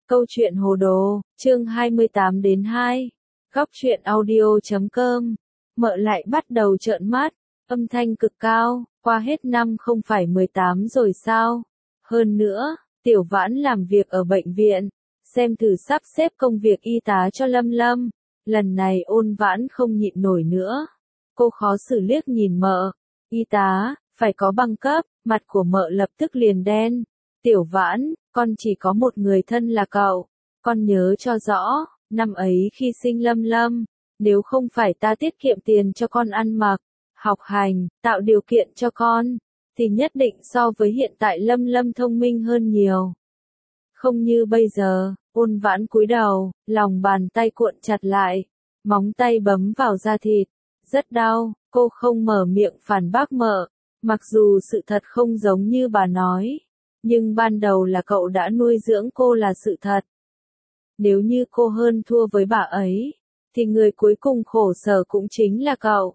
Câu chuyện hồ đồ, chương 28 đến 2. Góc truyện audio.com. Mợ lại bắt đầu trợn mắt, âm thanh cực cao, qua hết năm không phải 18 rồi sao? Hơn nữa, Tiểu Vãn làm việc ở bệnh viện, xem thử sắp xếp công việc y tá cho Lâm Lâm. Lần này Ôn Vãn không nhịn nổi nữa. Cô khó xử liếc nhìn mợ, y tá, phải có bằng cấp, mặt của mợ lập tức liền đen. Tiểu Vãn, con chỉ có một người thân là cậu, con nhớ cho rõ, năm ấy khi sinh Lâm Lâm, nếu không phải ta tiết kiệm tiền cho con ăn mặc, học hành, tạo điều kiện cho con, thì nhất định so với hiện tại Lâm Lâm thông minh hơn nhiều. Không như bây giờ, Ôn Vãn cúi đầu, lòng bàn tay cuộn chặt lại, móng tay bấm vào da thịt, rất đau, cô không mở miệng phản bác mợ, mặc dù sự thật không giống như bà nói. Nhưng ban đầu là cậu đã nuôi dưỡng cô là sự thật. Nếu như cô hơn thua với bà ấy, thì người cuối cùng khổ sở cũng chính là cậu.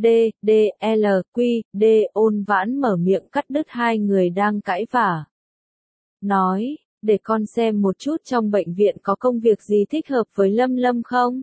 D. Ôn Vãn mở miệng cắt đứt hai người đang cãi vả. Nói, để con xem một chút trong bệnh viện có công việc gì thích hợp với Lâm Lâm không?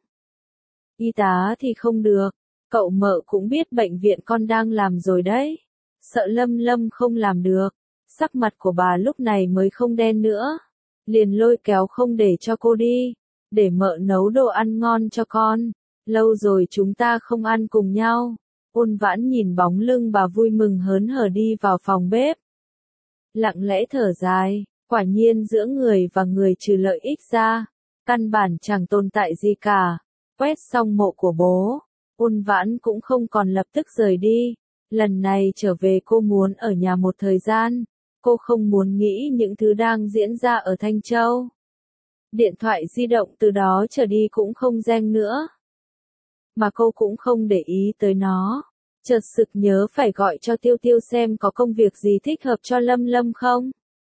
Y tá thì không được, cậu mợ cũng biết bệnh viện con đang làm rồi đấy. Sợ Lâm Lâm không làm được. Sắc mặt của bà lúc này mới không đen nữa. Liền lôi kéo không để cho cô đi. Để mợ nấu đồ ăn ngon cho con. Lâu rồi chúng ta không ăn cùng nhau. Ôn Vãn nhìn bóng lưng bà vui mừng hớn hở đi vào phòng bếp. Lặng lẽ thở dài, quả nhiên giữa người và người trừ lợi ích ra. Căn bản chẳng tồn tại gì cả. Quét xong mộ của bố. Ôn Vãn cũng không còn lập tức rời đi. Lần này trở về cô muốn ở nhà một thời gian. Cô không muốn nghĩ những thứ đang diễn ra ở Thanh Châu. Điện thoại di động từ đó trở đi cũng không reng nữa. Mà cô cũng không để ý tới nó. Chợt sực nhớ phải gọi cho Tiêu Tiêu xem có công việc gì thích hợp cho Lâm Lâm không.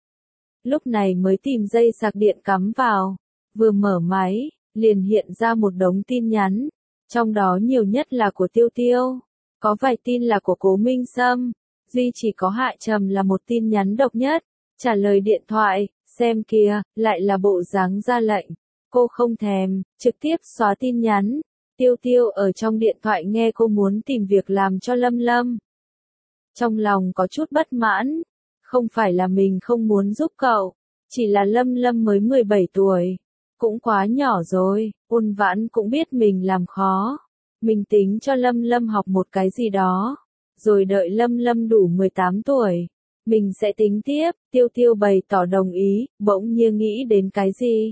Lúc này mới tìm dây sạc điện cắm vào. Vừa mở máy, liền hiện ra một đống tin nhắn. Trong đó nhiều nhất là của Tiêu Tiêu. Có vài tin là của Cố Minh Sâm. Duy chỉ có Hạ Trầm là một tin nhắn độc nhất, trả lời điện thoại, xem kìa, lại là bộ dáng ra lệnh. Cô không thèm, trực tiếp xóa tin nhắn. Tiêu Tiêu ở trong điện thoại nghe cô muốn tìm việc làm cho Lâm Lâm. Trong lòng có chút bất mãn, không phải là mình không muốn giúp cậu, chỉ là Lâm Lâm mới 17 tuổi, cũng quá nhỏ rồi. Ôn Vãn cũng biết mình làm khó. Mình tính cho Lâm Lâm học một cái gì đó. Rồi đợi Lâm Lâm đủ 18 tuổi, mình sẽ tính tiếp. Tiêu Tiêu bày tỏ đồng ý, bỗng nhiên nghĩ đến cái gì.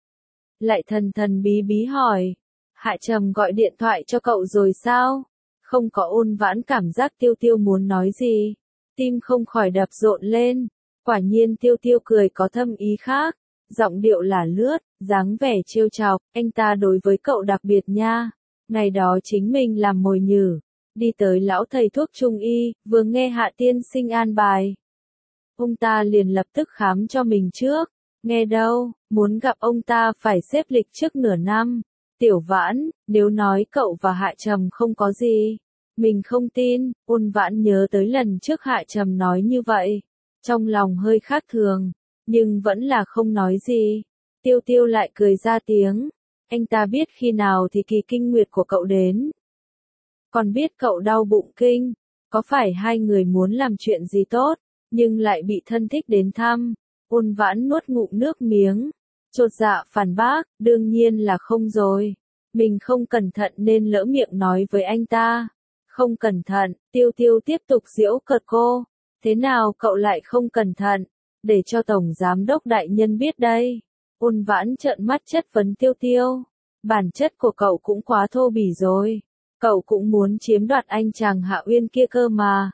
Lại thần thần bí bí hỏi, Hạ Trầm gọi điện thoại cho cậu rồi sao? Không có. Ôn Vãn cảm giác Tiêu Tiêu muốn nói gì, tim không khỏi đập rộn lên. Quả nhiên Tiêu Tiêu cười có thâm ý khác, giọng điệu lả lướt, dáng vẻ trêu chọc, anh ta đối với cậu đặc biệt nha. Ngày đó chính mình làm mồi nhử. Đi tới lão thầy thuốc trung y, vừa nghe Hạ tiên sinh an bài. Ông ta liền lập tức khám cho mình trước. Nghe đâu, muốn gặp ông ta phải xếp lịch trước nửa năm. Tiểu Vãn, nếu nói cậu và Hạ Trầm không có gì, mình không tin. Ôn Vãn nhớ tới lần trước Hạ Trầm nói như vậy. Trong lòng hơi khác thường, nhưng vẫn là không nói gì. Tiêu Tiêu lại cười ra tiếng. Anh ta biết khi nào thì kỳ kinh nguyệt của cậu đến. Còn biết cậu đau bụng kinh, có phải hai người muốn làm chuyện gì tốt, nhưng lại bị thân thích đến thăm. Ôn Vãn nuốt ngụm nước miếng, chột dạ phản bác, đương nhiên là không rồi. Mình không cẩn thận nên lỡ miệng nói với anh ta. Không cẩn thận. Tiêu Tiêu tiếp tục giễu cợt cô. Thế nào cậu lại không cẩn thận? Để cho Tổng Giám đốc đại nhân biết đây. Ôn Vãn trợn mắt chất vấn Tiêu Tiêu. Bản chất của cậu cũng quá thô bỉ rồi. Cậu cũng muốn chiếm đoạt anh chàng Hạ Uyên kia cơ mà.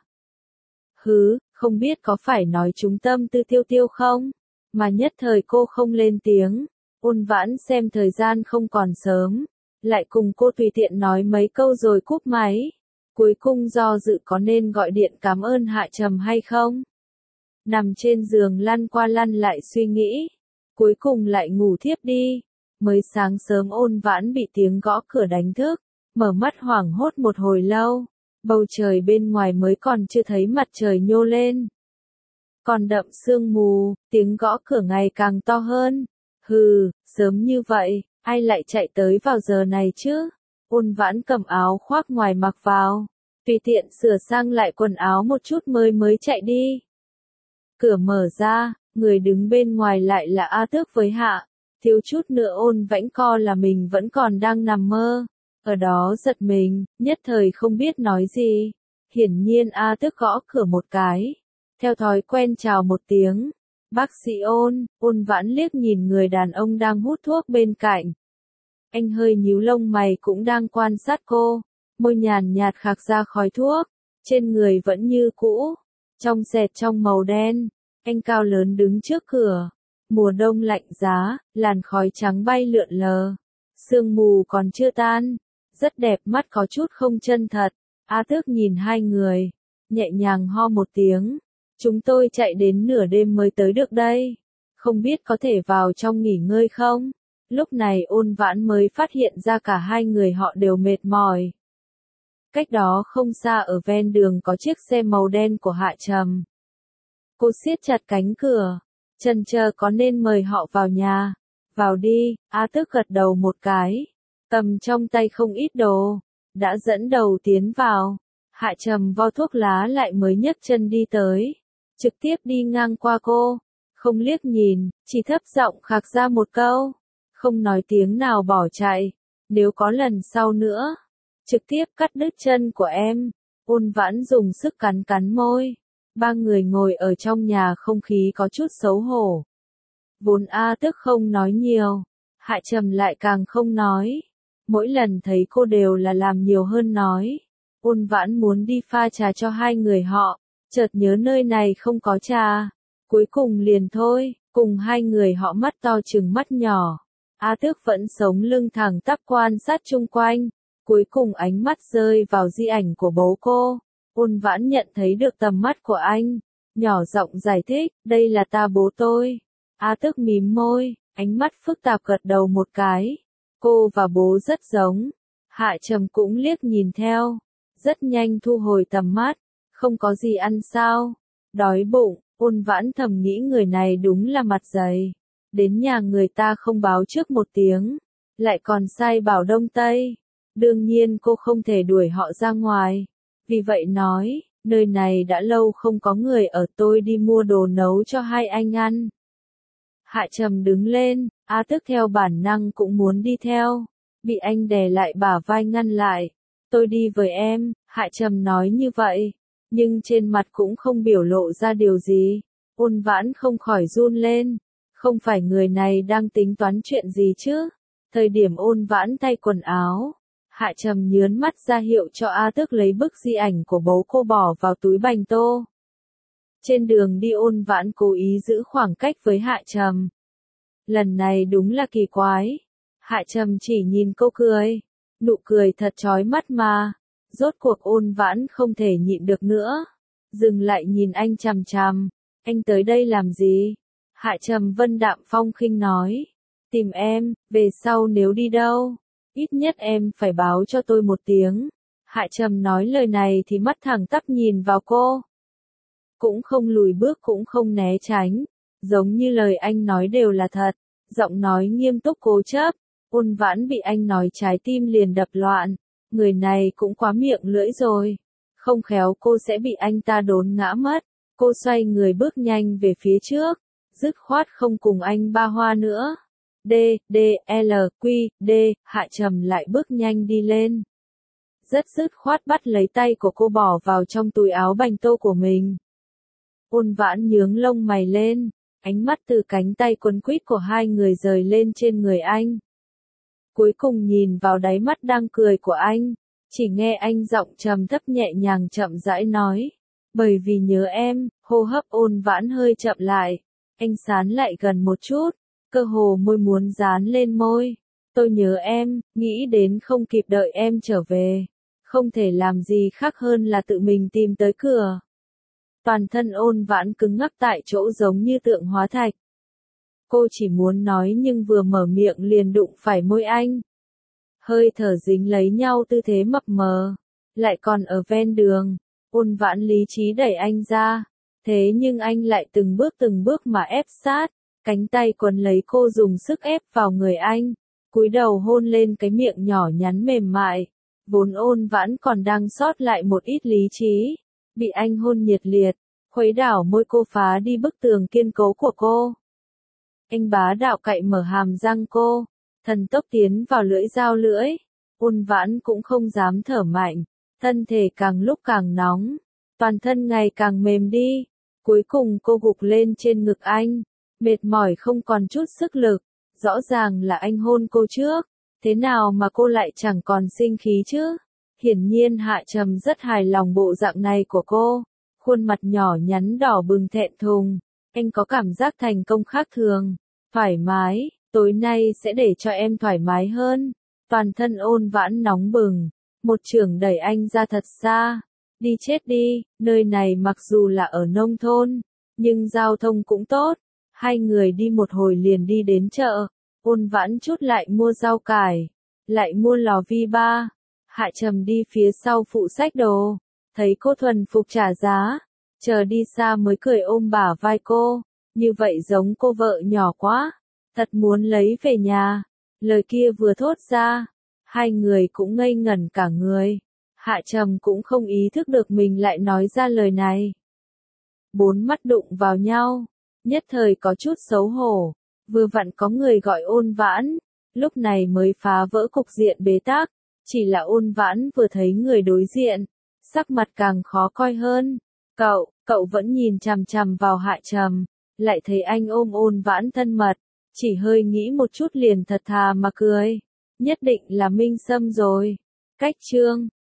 Hứ, không biết có phải nói trúng tâm tư Tiêu Tiêu không? Mà nhất thời cô không lên tiếng. Ôn Vãn xem thời gian không còn sớm. Lại cùng cô tùy tiện nói mấy câu rồi cúp máy. Cuối cùng do dự có nên gọi điện cảm ơn Hạ Trầm hay không? Nằm trên giường lăn qua lăn lại suy nghĩ. Cuối cùng lại ngủ thiếp đi. Mới sáng sớm Ôn Vãn bị tiếng gõ cửa đánh thức. Mở mắt hoảng hốt một hồi lâu, bầu trời bên ngoài mới còn chưa thấy mặt trời nhô lên. Còn đậm sương mù, tiếng gõ cửa ngày càng to hơn. Hừ, sớm như vậy, ai lại chạy tới vào giờ này chứ? Ôn Vãn cầm áo khoác ngoài mặc vào, tùy tiện sửa sang lại quần áo một chút mới chạy đi. Cửa mở ra, người đứng bên ngoài lại là A Tước với Hạ. Thiếu chút nữa Ôn Vãnh co là mình vẫn còn đang nằm mơ. Ở đó giật mình, nhất thời không biết nói gì. Hiển nhiên A Tước gõ cửa một cái. Theo thói quen chào một tiếng. Bác sĩ Ôn Vãn liếc nhìn người đàn ông đang hút thuốc bên cạnh. Anh hơi nhíu lông mày cũng đang quan sát cô. Môi nhàn nhạt khạc ra khói thuốc. Trên người vẫn như cũ. Trong xẹt trong màu đen. Anh cao lớn đứng trước cửa. Mùa đông lạnh giá, làn khói trắng bay lượn lờ. Sương mù còn chưa tan. Rất đẹp, mắt có chút không chân thật. A Tước nhìn hai người. Nhẹ nhàng ho một tiếng. Chúng tôi chạy đến nửa đêm mới tới được đây. Không biết có thể vào trong nghỉ ngơi không? Lúc này Ôn Vãn mới phát hiện ra cả hai người họ đều mệt mỏi. Cách đó không xa ở ven đường có chiếc xe màu đen của Hạ Trầm. Cô siết chặt cánh cửa. Chần chờ có nên mời họ vào nhà. Vào đi, A Tước gật đầu một cái. Cầm trong tay không ít đồ. Đã dẫn đầu tiến vào. Hạ Trầm vo thuốc lá lại mới nhấc chân đi tới. Trực tiếp đi ngang qua cô. Không liếc nhìn, chỉ thấp giọng khạc ra một câu. Không nói tiếng nào bỏ chạy. Nếu có lần sau nữa. Trực tiếp cắt đứt chân của em. Ôn Vãn dùng sức cắn cắn môi. Ba người ngồi ở trong nhà không khí có chút xấu hổ. Vốn A Tước không nói nhiều. Hạ Trầm lại càng không nói. Mỗi lần thấy cô đều là làm nhiều hơn nói. Ôn Vãn muốn đi pha trà cho hai người họ. Chợt nhớ nơi này không có trà. Cuối cùng liền thôi. Cùng hai người họ mắt to chừng mắt nhỏ. A Tước vẫn sống lưng thẳng tắp quan sát chung quanh. Cuối cùng ánh mắt rơi vào di ảnh của bố cô. Ôn Vãn nhận thấy được tầm mắt của anh. Nhỏ giọng giải thích, đây là ta bố tôi. A Tước mím môi, ánh mắt phức tạp gật đầu một cái. Cô và bố rất giống. Hạ Trầm cũng liếc nhìn theo. Rất nhanh thu hồi tầm mắt. Không có gì ăn sao? Đói bụng, Ôn Vãn thầm nghĩ người này đúng là mặt dày. Đến nhà người ta không báo trước một tiếng. Lại còn sai bảo đông tây. Đương nhiên cô không thể đuổi họ ra ngoài. Vì vậy nói, nơi này đã lâu không có người ở, tôi đi mua đồ nấu cho hai anh ăn. Hạ Trầm đứng lên, A Tước theo bản năng cũng muốn đi theo. Bị anh đè lại bả vai ngăn lại. Tôi đi với em, Hạ Trầm nói như vậy. Nhưng trên mặt cũng không biểu lộ ra điều gì. Ôn Vãn không khỏi run lên. Không phải người này đang tính toán chuyện gì chứ? Thời điểm Ôn Vãn thay quần áo. Hạ Trầm nhớn mắt ra hiệu cho A Tước lấy bức di ảnh của bố cô bỏ vào túi bành tô. Trên đường đi Ôn Vãn cố ý giữ khoảng cách với Hạ Trầm. Lần này đúng là kỳ quái. Hạ Trầm chỉ nhìn cô cười. Nụ cười thật chói mắt mà. Rốt cuộc Ôn Vãn không thể nhịn được nữa. Dừng lại nhìn anh chằm chằm. Anh tới đây làm gì? Hạ Trầm vân đạm phong khinh nói. Tìm em, về sau nếu đi đâu. Ít nhất em phải báo cho tôi một tiếng. Hạ Trầm nói lời này thì mắt thẳng tắp nhìn vào cô. Cũng không lùi bước cũng không né tránh. Giống như lời anh nói đều là thật. Giọng nói nghiêm túc cố chấp. Ôn Vãn bị anh nói trái tim liền đập loạn. Người này cũng quá miệng lưỡi rồi. Không khéo cô sẽ bị anh ta đốn ngã mất. Cô xoay người bước nhanh về phía trước. Dứt khoát không cùng anh ba hoa nữa. D, L, Q, D, Hạ Trầm lại bước nhanh đi lên. Rất dứt khoát bắt lấy tay của cô bỏ vào trong túi áo bành tô của mình. Ôn Vãn nhướng lông mày lên, ánh mắt từ cánh tay quấn quýt của hai người rời lên trên người anh. Cuối cùng nhìn vào đáy mắt đang cười của anh, chỉ nghe anh giọng trầm thấp nhẹ nhàng chậm rãi nói. Bởi vì nhớ em, hô hấp Ôn Vãn hơi chậm lại. Anh sán lại gần một chút. Cơ hồ môi muốn dán lên môi. Tôi nhớ em, nghĩ đến không kịp đợi em trở về. Không thể làm gì khác hơn là tự mình tìm tới cửa. Toàn thân Ôn Vãn cứng ngắc tại chỗ giống như tượng hóa thạch. Cô chỉ muốn nói nhưng vừa mở miệng liền đụng phải môi anh. Hơi thở dính lấy nhau tư thế mập mờ. Lại còn ở ven đường. Ôn Vãn lý trí đẩy anh ra. Thế nhưng anh lại từng bước mà ép sát. cánh tay quấn lấy cô dùng sức ép vào người anh, cúi đầu hôn lên cái miệng nhỏ nhắn mềm mại, vốn Ôn Vãn còn đang sót lại một ít lý trí, bị anh hôn nhiệt liệt, khuấy đảo môi cô phá đi bức tường kiên cố của cô. Anh bá đạo cạy mở hàm răng cô, thần tốc tiến vào lưỡi dao lưỡi, Ôn Vãn cũng không dám thở mạnh, thân thể càng lúc càng nóng, toàn thân ngày càng mềm đi, cuối cùng cô gục lên trên ngực anh, mệt mỏi không còn chút sức lực, rõ ràng là anh hôn cô trước, thế nào mà cô lại chẳng còn sinh khí chứ? Hiển nhiên Hạ Trầm rất hài lòng bộ dạng này của cô, khuôn mặt nhỏ nhắn đỏ bừng thẹn thùng, anh có cảm giác thành công khác thường, thoải mái, tối nay sẽ để cho em thoải mái hơn. Toàn thân Ôn Vãn nóng bừng, một chưởng đẩy anh ra thật xa, đi chết đi, nơi này mặc dù là ở nông thôn, nhưng giao thông cũng tốt, hai người đi một hồi liền đi đến chợ, Ôn Vãn chút lại mua rau cải, lại mua lò vi ba, Hạ Trầm đi phía sau phụ xách đồ, thấy cô thuần phục trả giá, chờ đi xa mới cười ôm bả vai cô, như vậy giống cô vợ nhỏ quá, thật muốn lấy về nhà, lời kia vừa thốt ra, hai người cũng ngây ngẩn cả người, Hạ Trầm cũng không ý thức được mình lại nói ra lời này. Bốn mắt đụng vào nhau, nhất thời có chút xấu hổ, vừa vặn có người gọi Ôn Vãn, lúc này mới phá vỡ cục diện bế tắc, chỉ là Ôn Vãn vừa thấy người đối diện, sắc mặt càng khó coi hơn, cậu vẫn nhìn chằm chằm vào Hạ Trầm, lại thấy anh ôm Ôn Vãn thân mật, chỉ hơi nghĩ một chút liền thật thà mà cười, nhất định là Minh Sâm rồi, cách chương